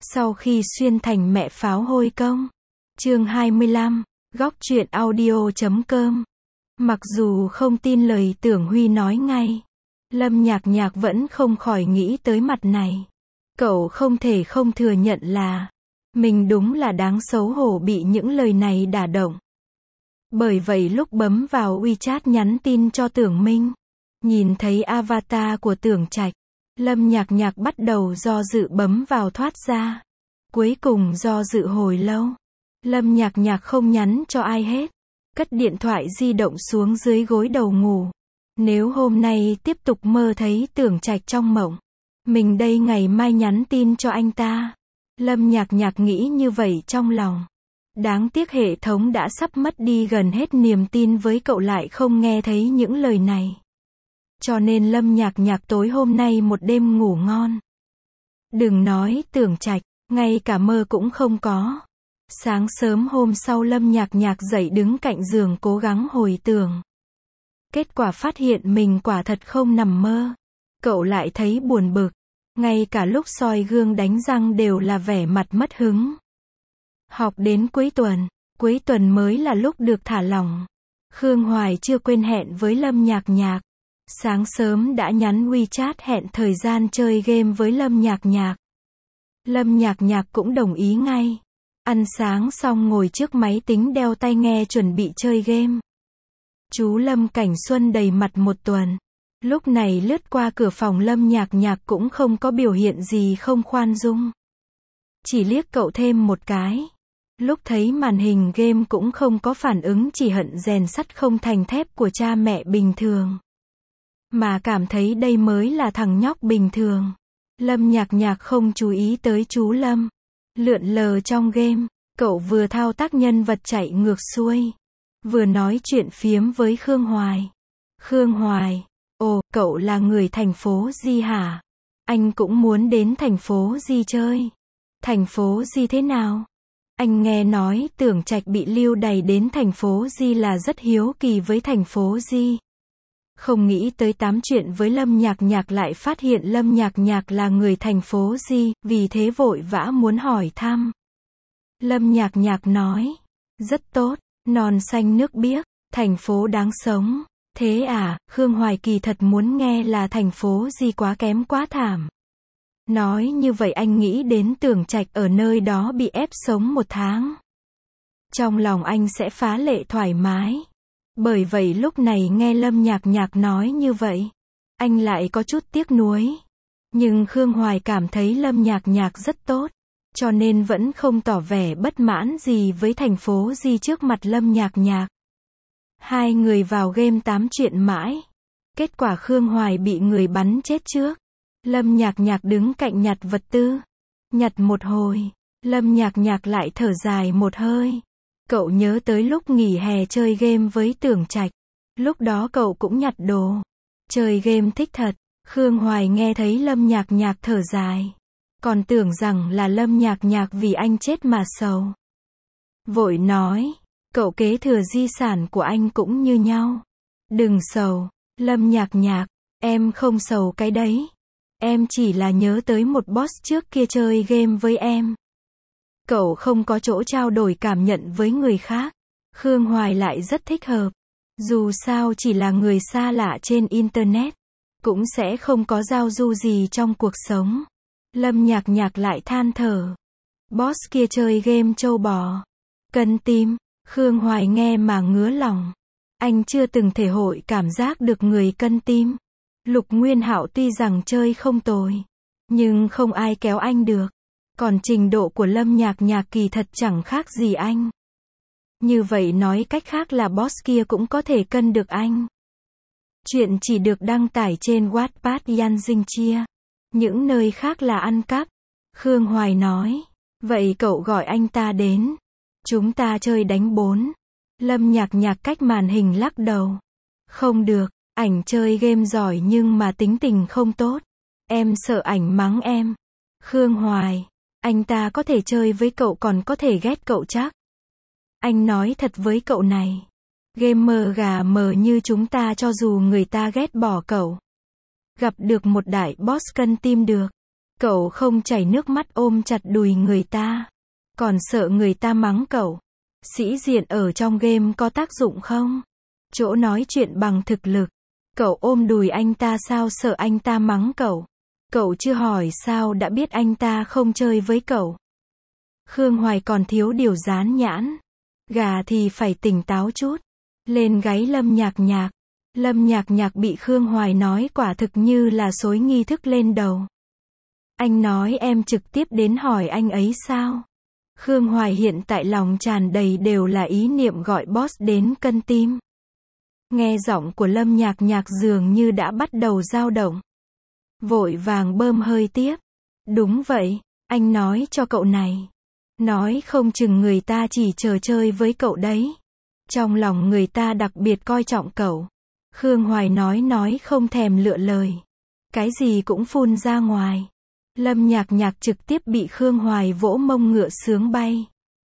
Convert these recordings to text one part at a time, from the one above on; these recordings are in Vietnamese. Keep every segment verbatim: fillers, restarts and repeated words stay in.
Sau khi xuyên thành mẹ pháo hôi công. Chương hai mươi lăm, góc truyện audio chấm com. Mặc dù không tin lời Tưởng Huy nói ngay, Lâm Nhạc Nhạc vẫn không khỏi nghĩ tới mặt này. Cậu không thể không thừa nhận là mình đúng là đáng xấu hổ bị những lời này đả động. Bởi vậy lúc bấm vào WeChat nhắn tin cho Tưởng Minh, nhìn thấy avatar của Tưởng Trạch, Lâm Nhạc Nhạc bắt đầu do dự bấm vào thoát ra. Cuối cùng do dự hồi lâu, Lâm Nhạc Nhạc không nhắn cho ai hết, cất điện thoại di động xuống dưới gối đầu ngủ. Nếu hôm nay tiếp tục mơ thấy Tưởng Trạch trong mộng, mình đây ngày mai nhắn tin cho anh ta. Lâm Nhạc Nhạc nghĩ như vậy trong lòng. Đáng tiếc hệ thống đã sắp mất đi gần hết niềm tin với cậu lại không nghe thấy những lời này. Cho nên Lâm Nhạc Nhạc tối hôm nay một đêm ngủ ngon. Đừng nói Tưởng Trạch, ngay cả mơ cũng không có. Sáng sớm hôm sau Lâm Nhạc Nhạc dậy đứng cạnh giường cố gắng hồi tưởng. Kết quả phát hiện mình quả thật không nằm mơ. Cậu lại thấy buồn bực. Ngay cả lúc soi gương đánh răng đều là vẻ mặt mất hứng. Học đến cuối tuần, cuối tuần mới là lúc được thả lỏng. Khương Hoài chưa quên hẹn với Lâm Nhạc Nhạc. Sáng sớm đã nhắn WeChat hẹn thời gian chơi game với Lâm Nhạc Nhạc. Lâm Nhạc Nhạc cũng đồng ý ngay. Ăn sáng xong ngồi trước máy tính đeo tai nghe chuẩn bị chơi game. Chú Lâm Cảnh Xuân đầy mặt một tuần. Lúc này lướt qua cửa phòng Lâm Nhạc Nhạc cũng không có biểu hiện gì không khoan dung. Chỉ liếc cậu thêm một cái. Lúc thấy màn hình game cũng không có phản ứng, chỉ hận rèn sắt không thành thép của cha mẹ bình thường. Mà cảm thấy đây mới là thằng nhóc bình thường. Lâm Nhạc Nhạc không chú ý tới chú Lâm. Lượn lờ trong game, cậu vừa thao tác nhân vật chạy ngược xuôi, vừa nói chuyện phiếm với Khương Hoài. Khương Hoài, ồ, cậu là người thành phố Di hả? Anh cũng muốn đến thành phố Di chơi. Thành phố Di thế nào? Anh nghe nói Tưởng Trạch bị lưu đày đến thành phố Di là rất hiếu kỳ với thành phố Di. Không nghĩ tới tám chuyện với Lâm Nhạc Nhạc lại phát hiện Lâm Nhạc Nhạc là người thành phố Di, vì thế vội vã muốn hỏi thăm. Lâm Nhạc Nhạc nói, rất tốt, non xanh nước biếc, thành phố đáng sống. Thế à, Khương Hoài kỳ thật muốn nghe là thành phố Di quá kém quá thảm. Nói như vậy anh nghĩ đến Tưởng Trạch ở nơi đó bị ép sống một tháng. Trong lòng anh sẽ phá lệ thoải mái. Bởi vậy lúc này nghe Lâm Nhạc Nhạc nói như vậy, anh lại có chút tiếc nuối. Nhưng Khương Hoài cảm thấy Lâm Nhạc Nhạc rất tốt, cho nên vẫn không tỏ vẻ bất mãn gì với thành phố Di trước mặt Lâm Nhạc Nhạc. Hai người vào game tám chuyện mãi. Kết quả Khương Hoài bị người bắn chết trước. Lâm Nhạc Nhạc đứng cạnh nhặt vật tư. Nhặt một hồi, Lâm Nhạc Nhạc lại thở dài một hơi. Cậu nhớ tới lúc nghỉ hè chơi game với Tưởng Trạch. Lúc đó cậu cũng nhặt đồ. Chơi game thích thật. Khương Hoài nghe thấy Lâm Nhạc Nhạc thở dài. Còn tưởng rằng là Lâm Nhạc Nhạc vì anh chết mà sầu. Vội nói, cậu kế thừa di sản của anh cũng như nhau. Đừng sầu, Lâm Nhạc Nhạc, em không sầu cái đấy. Em chỉ là nhớ tới một boss trước kia chơi game với em. Cậu không có chỗ trao đổi cảm nhận với người khác. Khương Hoài lại rất thích hợp. Dù sao chỉ là người xa lạ trên Internet, cũng sẽ không có giao du gì trong cuộc sống. Lâm Nhạc Nhạc lại than thở. Boss kia chơi game trâu bò. Cân tim. Khương Hoài nghe mà ngứa lòng. Anh chưa từng thể hội cảm giác được người cân tim. Lục Nguyên Hạo tuy rằng chơi không tồi, nhưng không ai kéo anh được. Còn trình độ của Lâm Nhạc Nhạc kỳ thật chẳng khác gì anh. Như vậy nói cách khác là boss kia cũng có thể cân được anh. Chuyện chỉ được đăng tải trên Wattpad Yan Dinh Chia. Những nơi khác là ăn cắp. Khương Hoài nói, vậy cậu gọi anh ta đến. Chúng ta chơi đánh bốn. Lâm Nhạc Nhạc cách màn hình lắc đầu. Không được, ảnh chơi game giỏi nhưng mà tính tình không tốt. Em sợ ảnh mắng em. Khương Hoài, anh ta có thể chơi với cậu còn có thể ghét cậu chắc. Anh nói thật với cậu này. Gamer gà mờ như chúng ta cho dù người ta ghét bỏ cậu, gặp được một đại boss cân tim được, Cậu không chảy nước mắt ôm chặt đùi người ta. Còn sợ người ta mắng cậu. Sĩ diện ở trong game có tác dụng không? Chỗ nói chuyện bằng thực lực. Cậu ôm đùi anh ta sao sợ anh ta mắng cậu? Cậu chưa hỏi sao đã biết anh ta không chơi với cậu? Khương Hoài còn thiếu điều dán nhãn. Gà thì phải tỉnh táo chút. Lên gáy Lâm Nhạc Nhạc. Lâm Nhạc Nhạc bị Khương Hoài nói quả thực như là xối nghi thức lên đầu. Anh nói em trực tiếp đến hỏi anh ấy sao? Khương Hoài hiện tại lòng tràn đầy đều là ý niệm gọi boss đến cân tim. Nghe giọng của Lâm Nhạc Nhạc dường như đã bắt đầu dao động. Vội vàng bơm hơi tiếp. Đúng vậy, anh nói cho cậu này. Nói không chừng người ta chỉ chờ chơi với cậu đấy. Trong lòng người ta đặc biệt coi trọng cậu. Khương Hoài nói nói không thèm lựa lời. Cái gì cũng phun ra ngoài. Lâm Nhạc Nhạc trực tiếp bị Khương Hoài vỗ mông ngựa sướng bay.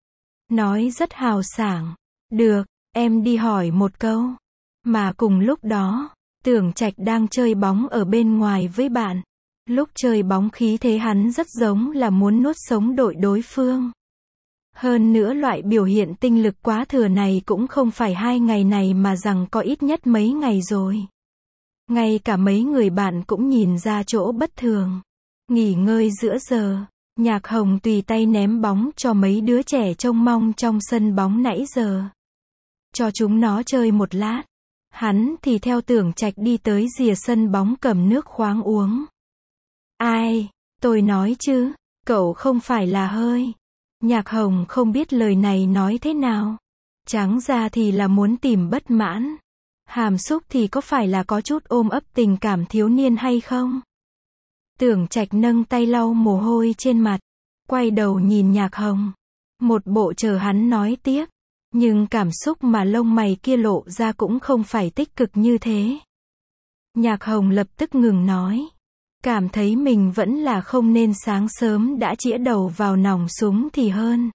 Nói rất hào sảng. Được, em đi hỏi một câu. Mà cùng lúc đó, Tưởng Trạch đang chơi bóng ở bên ngoài với bạn. Lúc chơi bóng khí thế hắn rất giống là muốn nuốt sống đội đối phương. Hơn nữa loại biểu hiện tinh lực quá thừa này cũng không phải hai ngày này mà rằng có ít nhất mấy ngày rồi. Ngay cả mấy người bạn cũng nhìn ra chỗ bất thường. Nghỉ ngơi giữa giờ, Nhạc Hồng tùy tay ném bóng cho mấy đứa trẻ trông mong trong sân bóng nãy giờ. Cho chúng nó chơi một lát. Hắn thì theo Tưởng Trạch đi tới rìa sân bóng cầm nước khoáng uống. Ai, tôi nói chứ, cậu không phải là hơi. Nhạc Hồng không biết lời này nói thế nào. Trắng ra thì là muốn tìm bất mãn. Hàm xúc thì có phải là có chút ôm ấp tình cảm thiếu niên hay không? Tưởng Trạch nâng tay lau mồ hôi trên mặt. Quay đầu nhìn Nhạc Hồng. Một bộ chờ hắn nói tiếp. Nhưng cảm xúc mà lông mày kia lộ ra cũng không phải tích cực như thế. Nhạc Hồng lập tức ngừng nói. Cảm thấy mình vẫn là không nên sáng sớm đã chĩa đầu vào nòng súng thì hơn.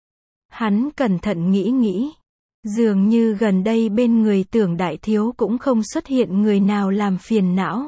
Hắn cẩn thận nghĩ nghĩ. Dường như gần đây bên người Tưởng đại thiếu cũng không xuất hiện người nào làm phiền não.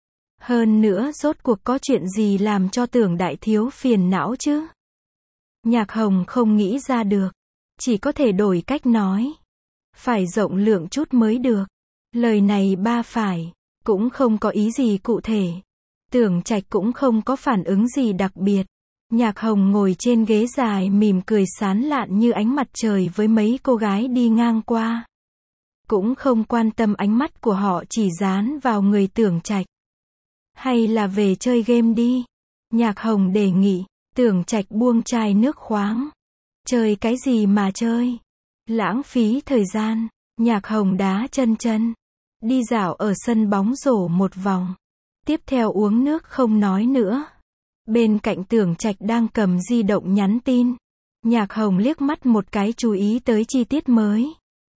Hơn nữa rốt cuộc có chuyện gì làm cho Tưởng đại thiếu phiền não chứ? Nhạc Hồng không nghĩ ra được. Chỉ có thể đổi cách nói. Phải rộng lượng chút mới được. Lời này ba phải. Cũng không có ý gì cụ thể. Tưởng Trạch cũng không có phản ứng gì đặc biệt. Nhạc Hồng ngồi trên ghế dài mỉm cười sán lạn như ánh mặt trời với mấy cô gái đi ngang qua. Cũng không quan tâm ánh mắt của họ chỉ dán vào người Tưởng Trạch. Hay là về chơi game đi. Nhạc Hồng đề nghị. Tưởng Trạch buông chai nước khoáng. Chơi cái gì mà chơi? Lãng phí thời gian. Nhạc Hồng đá chân chân. Đi dạo ở sân bóng rổ một vòng. Tiếp theo uống nước không nói nữa. Bên cạnh Tưởng Trạch đang cầm di động nhắn tin. Nhạc Hồng liếc mắt một cái chú ý tới chi tiết mới.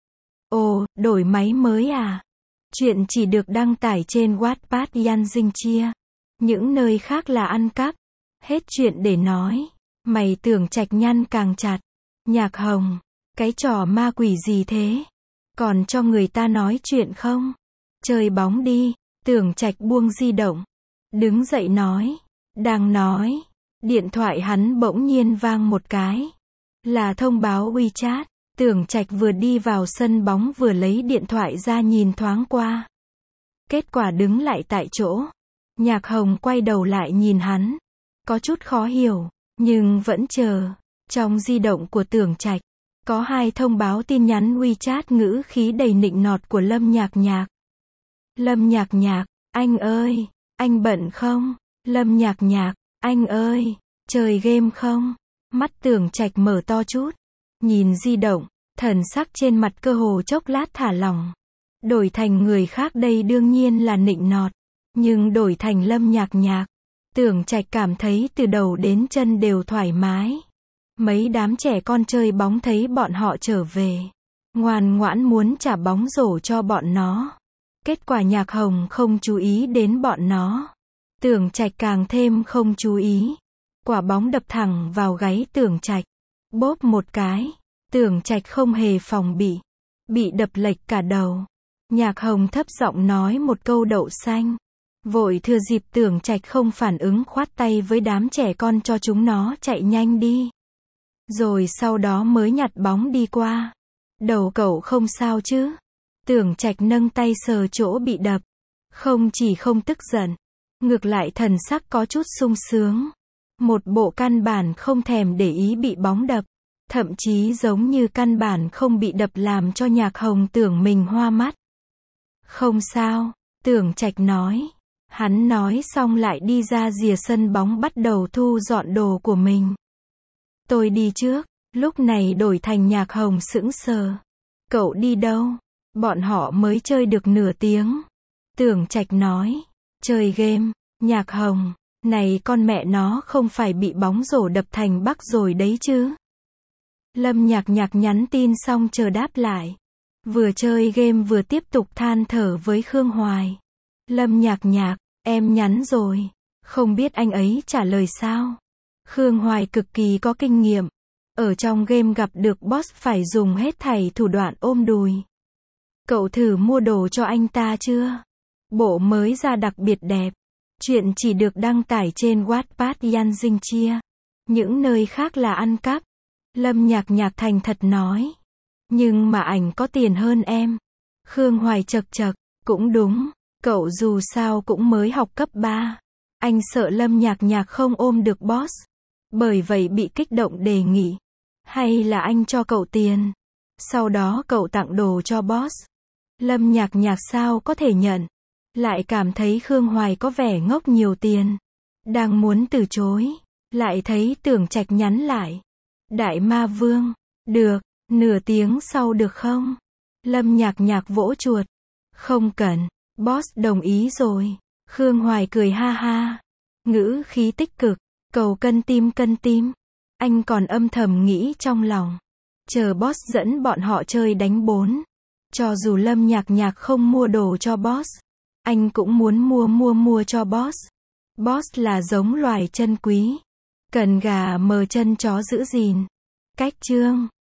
Ồ, đổi máy mới à? Chuyện chỉ được đăng tải trên Wattpad Yan Dinh Chia. Những nơi khác là ăn cắp. Hết chuyện để nói. Mày Tưởng Trạch nhăn càng chặt. Nhạc Hồng, cái trò ma quỷ gì thế? Còn cho người ta nói chuyện không? Chơi bóng đi. Tưởng Trạch buông di động. Đứng dậy nói. Đang nói. Điện thoại hắn bỗng nhiên vang một cái. Là thông báo WeChat. Tưởng Trạch vừa đi vào sân bóng vừa lấy điện thoại ra nhìn thoáng qua. Kết quả đứng lại tại chỗ. Nhạc Hồng quay đầu lại nhìn hắn. Có chút khó hiểu. Nhưng vẫn chờ. Trong di động của Tưởng Trạch. Có hai thông báo tin nhắn WeChat ngữ khí đầy nịnh nọt của Lâm Nhạc Nhạc. Lâm Nhạc Nhạc, anh ơi, anh bận không? Lâm Nhạc Nhạc, anh ơi, chơi game không? Mắt Tưởng Trạch mở to chút. Nhìn di động, thần sắc trên mặt cơ hồ chốc lát thả lỏng. Đổi thành người khác đây đương nhiên là nịnh nọt. Nhưng đổi thành Lâm Nhạc Nhạc. Tưởng Trạch cảm thấy từ đầu đến chân đều thoải mái. Mấy đám trẻ con chơi bóng thấy bọn họ trở về. Ngoan ngoãn muốn trả bóng rổ cho bọn nó. Kết quả Nhạc Hồng không chú ý đến bọn nó. Tưởng Trạch càng thêm không chú ý. Quả bóng đập thẳng vào gáy Tưởng Trạch. Bóp một cái. Tưởng Trạch không hề phòng bị. Bị đập lệch cả đầu. Nhạc Hồng thấp giọng nói một câu đậu xanh. Vội thừa dịp Tưởng Trạch không phản ứng khoát tay với đám trẻ con cho chúng nó chạy nhanh đi. Rồi sau đó mới nhặt bóng đi qua. Đầu cậu không sao chứ? Tưởng Trạch nâng tay sờ chỗ bị đập. Không chỉ không tức giận, ngược lại thần sắc có chút sung sướng. Một bộ căn bản không thèm để ý bị bóng đập. Thậm chí giống như căn bản không bị đập làm cho Nhạc Hồng tưởng mình hoa mắt. Không sao, Tưởng Trạch nói. Hắn nói xong lại đi ra rìa sân bóng bắt đầu thu dọn đồ của mình. Tôi đi trước. Lúc này đổi thành Nhạc Hồng sững sờ. Cậu đi đâu? Bọn họ mới chơi được nửa tiếng. Tưởng Trạch nói. Chơi game. Nhạc Hồng. Này con mẹ nó không phải bị bóng rổ đập thành bắc rồi đấy chứ? Lâm Nhạc Nhạc nhắn tin xong chờ đáp lại. Vừa chơi game vừa tiếp tục than thở với Khương Hoài. Lâm Nhạc Nhạc, em nhắn rồi. Không biết anh ấy trả lời sao? Khương Hoài cực kỳ có kinh nghiệm. Ở trong game gặp được boss phải dùng hết thảy thủ đoạn ôm đùi. Cậu thử mua đồ cho anh ta chưa? Bộ mới ra đặc biệt đẹp. Chuyện chỉ được đăng tải trên Wattpad Yan Dinh Chia. Những nơi khác là ăn cắp. Lâm Nhạc Nhạc thành thật nói. Nhưng mà ảnh có tiền hơn em. Khương Hoài chật chật, cũng đúng. Cậu dù sao cũng mới học cấp ba. Anh sợ Lâm Nhạc Nhạc không ôm được boss. Bởi vậy bị kích động đề nghị. Hay là anh cho cậu tiền. Sau đó cậu tặng đồ cho boss. Lâm Nhạc Nhạc sao có thể nhận. Lại cảm thấy Khương Hoài có vẻ ngốc nhiều tiền. Đang muốn từ chối. Lại thấy Tưởng Trạch nhắn lại. Đại Ma Vương. Được, nửa tiếng sau được không? Lâm Nhạc Nhạc vỗ chuột. Không cần, boss đồng ý rồi. Khương Hoài cười ha ha. Ngữ khí tích cực. Cầu cân tim cân tim. Anh còn âm thầm nghĩ trong lòng. Chờ boss dẫn bọn họ chơi đánh bốn. Cho dù Lâm Nhạc Nhạc không mua đồ cho boss. Anh cũng muốn mua mua mua cho boss. Boss là giống loài chân quý. Cần gà mờ chân chó giữ gìn. Cách chương